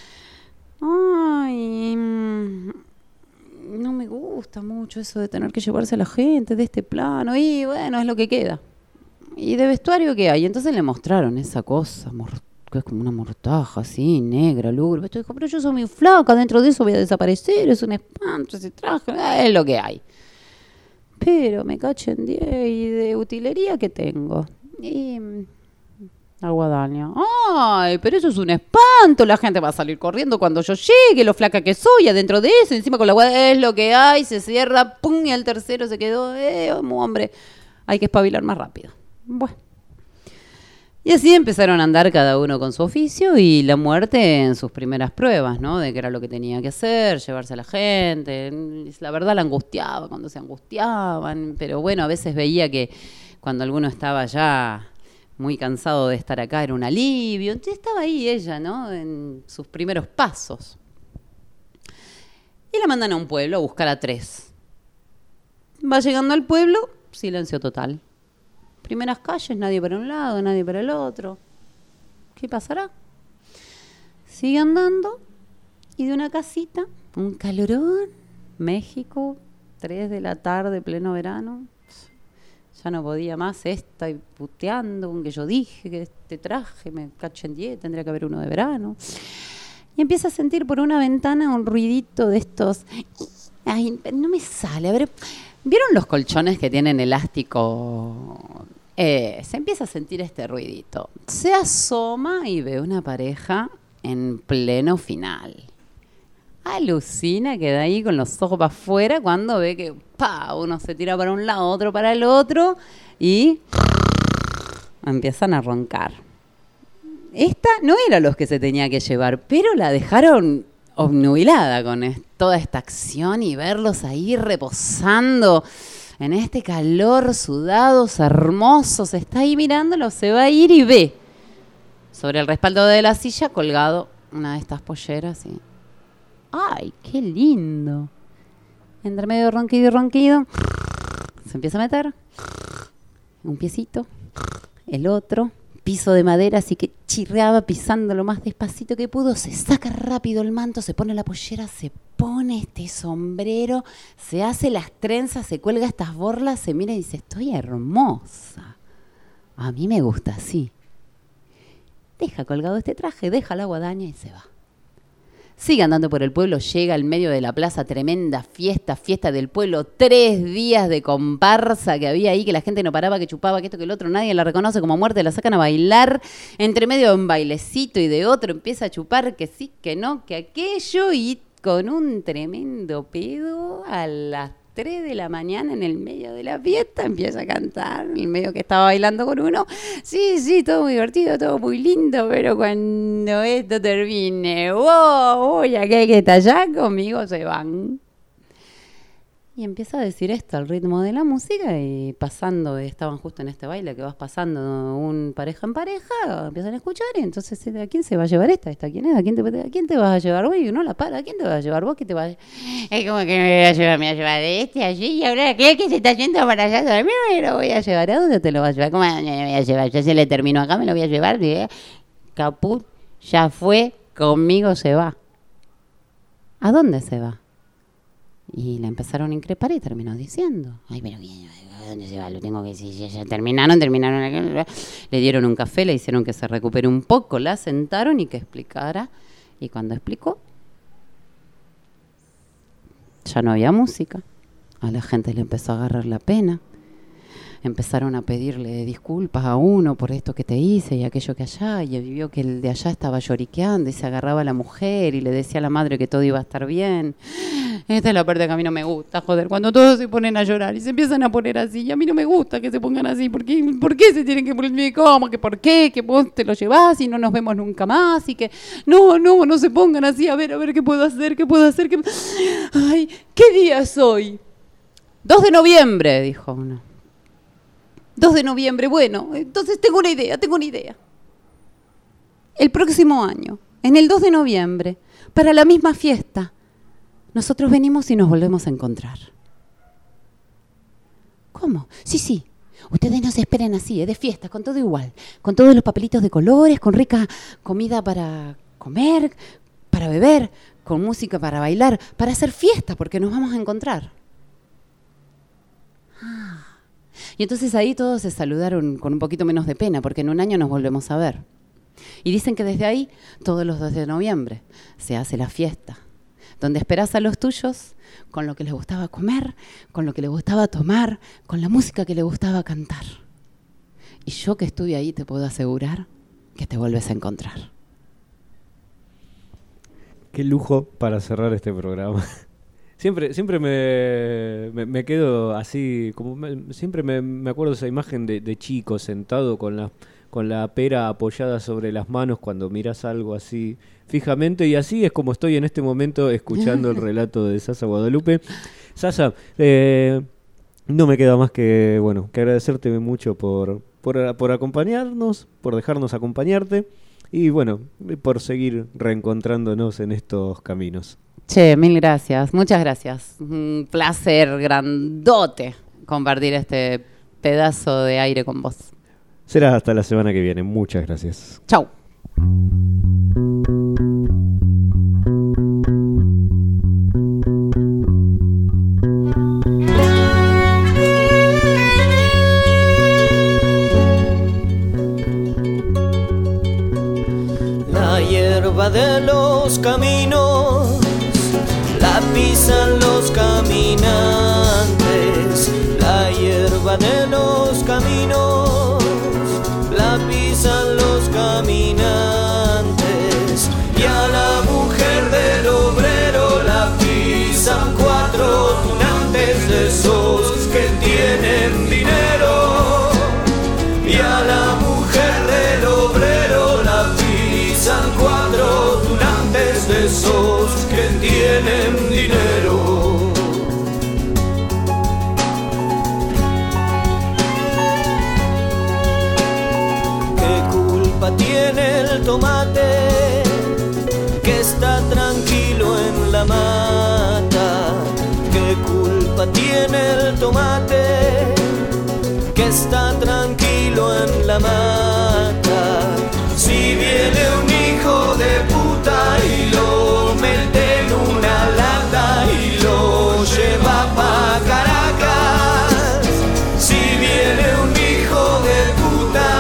ay, no me gusta mucho eso de tener que llevarse a la gente de este plano. Y bueno, es lo que queda. ¿Y de vestuario qué hay? Entonces le mostraron esa cosa, que es como una mortaja así, negra, lúgubre. Esto dijo, pero yo soy muy flaca, dentro de eso voy a desaparecer, es un espanto ese traje, es lo que hay. Pero me cachen 10 y de utilería que tengo. Y la guadaña, ay, pero eso es un espanto, la gente va a salir corriendo cuando yo llegue, lo flaca que soy, adentro de eso, encima con la guadaña, es lo que hay, se cierra, pum, y el tercero se quedó, hombre, hay que espabilar más rápido. Bueno. Y así empezaron a andar cada uno con su oficio y la muerte en sus primeras pruebas, ¿no? De qué era lo que tenía que hacer, llevarse a la gente. La verdad la angustiaba cuando se angustiaban, pero bueno, a veces veía que cuando alguno estaba ya muy cansado de estar acá, era un alivio. Entonces estaba ahí ella, ¿no? En sus primeros pasos. Y la mandan a un pueblo a buscar a 3. Va llegando al pueblo, silencio total. Primeras calles, nadie para un lado, nadie para el otro. ¿Qué pasará? Sigue andando y de una casita, un calorón, México, 3 de la tarde, pleno verano. Ya no podía más, estoy puteando con que yo dije que este traje me cachen 10, tendría que haber uno de verano. Y empieza a sentir por una ventana un ruidito de estos. Ay, no me sale. A ver, ¿vieron los colchones que tienen elástico? Se empieza a sentir este ruidito. Se asoma y ve una pareja en pleno final. Alucina, queda ahí con los ojos para afuera cuando ve que uno se tira para un lado, otro para el otro y empiezan a roncar. Esta no era los que se tenía que llevar, pero la dejaron obnubilada con toda esta acción y verlos ahí reposando en este calor, sudados, hermosos. Está ahí mirándolo, se va a ir y ve sobre el respaldo de la silla colgado una de estas polleras y ¡ay, qué lindo! Entre medio ronquido y ronquido, se empieza a meter un piecito, el otro, piso de madera, así que chirreaba pisando lo más despacito que pudo, se saca rápido el manto, se pone la pollera, se pone este sombrero, se hace las trenzas, se cuelga estas borlas, se mira y dice, estoy hermosa. A mí me gusta así. Deja colgado este traje, deja la guadaña y se va. Sigue andando por el pueblo, llega al medio de la plaza, tremenda fiesta, fiesta del pueblo, 3 días de comparsa que había ahí, que la gente no paraba, que chupaba, que esto, que el otro, nadie la reconoce como muerte, la sacan a bailar, entre medio de un bailecito y de otro, empieza a chupar que sí, que no, que aquello, y con un tremendo pedo a las 3 de la mañana en el medio de la fiesta empieza a cantar, en el medio que estaba bailando con uno. Sí, todo muy divertido, todo muy lindo, pero cuando esto termine, y aquel que está allá conmigo se van. Y empieza a decir esto al ritmo de la música y pasando, estaban justo en este baile que vas pasando un pareja en pareja, empiezan a escuchar y entonces ¿a quién se va a llevar esta? ¿Esta quién es? ¿A quién te vas a llevar vos? Y uno la para, ¿a quién te vas a llevar vos? ¿Qué te vas a... Es como que me voy a llevar de este allí y ahora aquel que se está yendo para allá también me lo voy a llevar. ¿A dónde te lo vas a llevar? ¿Cómo me voy a llevar? Ya se le terminó acá, me lo voy a llevar. Caput, ya fue, conmigo se va. ¿A dónde se va? Y la empezaron a increpar y terminó diciendo, ay, pero ¿a dónde se va? Lo tengo que decir, ya terminaron. Le dieron un café, le hicieron que se recupere un poco, la sentaron y que explicara. Y cuando explicó, ya no había música. A la gente le empezó a agarrar la pena. Empezaron a pedirle disculpas a uno por esto que te hice y aquello que allá, y vio que el de allá estaba lloriqueando y se agarraba a la mujer y le decía a la madre que todo iba a estar bien. Esta es la parte que a mí no me gusta, joder, cuando todos se ponen a llorar y se empiezan a poner así, y a mí no me gusta que se pongan así, ¿por qué se tienen que poner? ¿Cómo? ¿Que por qué? ¿Que vos te lo llevás y no nos vemos nunca más? Y que no se pongan así, a ver, ¿qué puedo hacer? Ay, ¿qué día es hoy? 2 de noviembre, dijo uno. 2 de noviembre, bueno, entonces tengo una idea. El próximo año, en el 2 de noviembre, para la misma fiesta, nosotros venimos y nos volvemos a encontrar. ¿Cómo? Sí. Ustedes no se esperen así, de fiesta, con todo igual, con todos los papelitos de colores, con rica comida para comer, para beber, con música para bailar, para hacer fiesta, porque nos vamos a encontrar. Y entonces ahí todos se saludaron con un poquito menos de pena, porque en un año nos volvemos a ver. Y dicen que desde ahí, todos los 2 de noviembre, se hace la fiesta, donde esperás a los tuyos con lo que les gustaba comer, con lo que les gustaba tomar, con la música que les gustaba cantar. Y yo que estuve ahí te puedo asegurar que te vuelves a encontrar. Qué lujo para cerrar este programa. Siempre me quedo así, siempre me acuerdo de esa imagen de chico sentado con la pera apoyada sobre las manos cuando miras algo así fijamente, y así es como estoy en este momento escuchando el relato de Sasa Guadalupe. Sasa, no me queda más que agradecerte mucho por acompañarnos, por dejarnos acompañarte y por seguir reencontrándonos en estos caminos. Che, mil gracias, muchas gracias. Un placer grandote compartir este pedazo de aire con vos. Será hasta la semana que viene. Muchas gracias. Chau. La hierba de los caminos la pisan los caminantes, la hierba de los caminos la pisan los caminantes, y a la mujer del obrero la pisan 4 tunantes de esos que tienen dinero, y a la mujer del obrero la pisan 4 tunantes de esos que tienen dinero. ¿Qué culpa tiene el tomate que está tranquilo en la mata? ¿Qué culpa tiene el tomate que está tranquilo en la mata? Si viene un hijo de puta y lo mete en una lata y lo lleva pa' Caracas, si viene un hijo de puta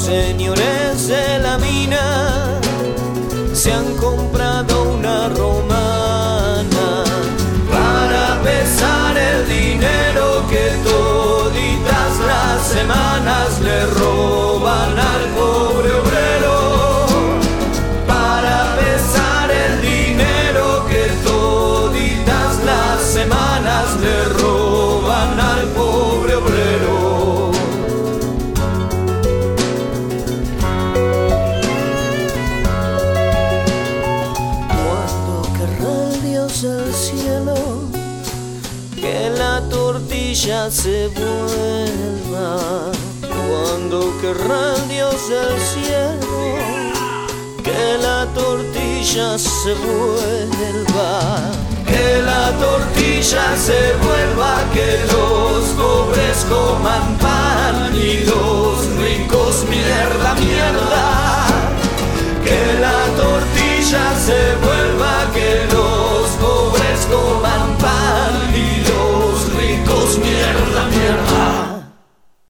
señores de la mina se han comprado una romana para pesar el dinero que toditas las semanas le roban al pobre obrero. Para pesar el dinero que toditas las semanas le roban al pobre obrero. Del cielo que la tortilla se vuelva, cuando querrá el Dios del cielo que la tortilla se vuelva, que la tortilla se vuelva, que los pobres coman pan.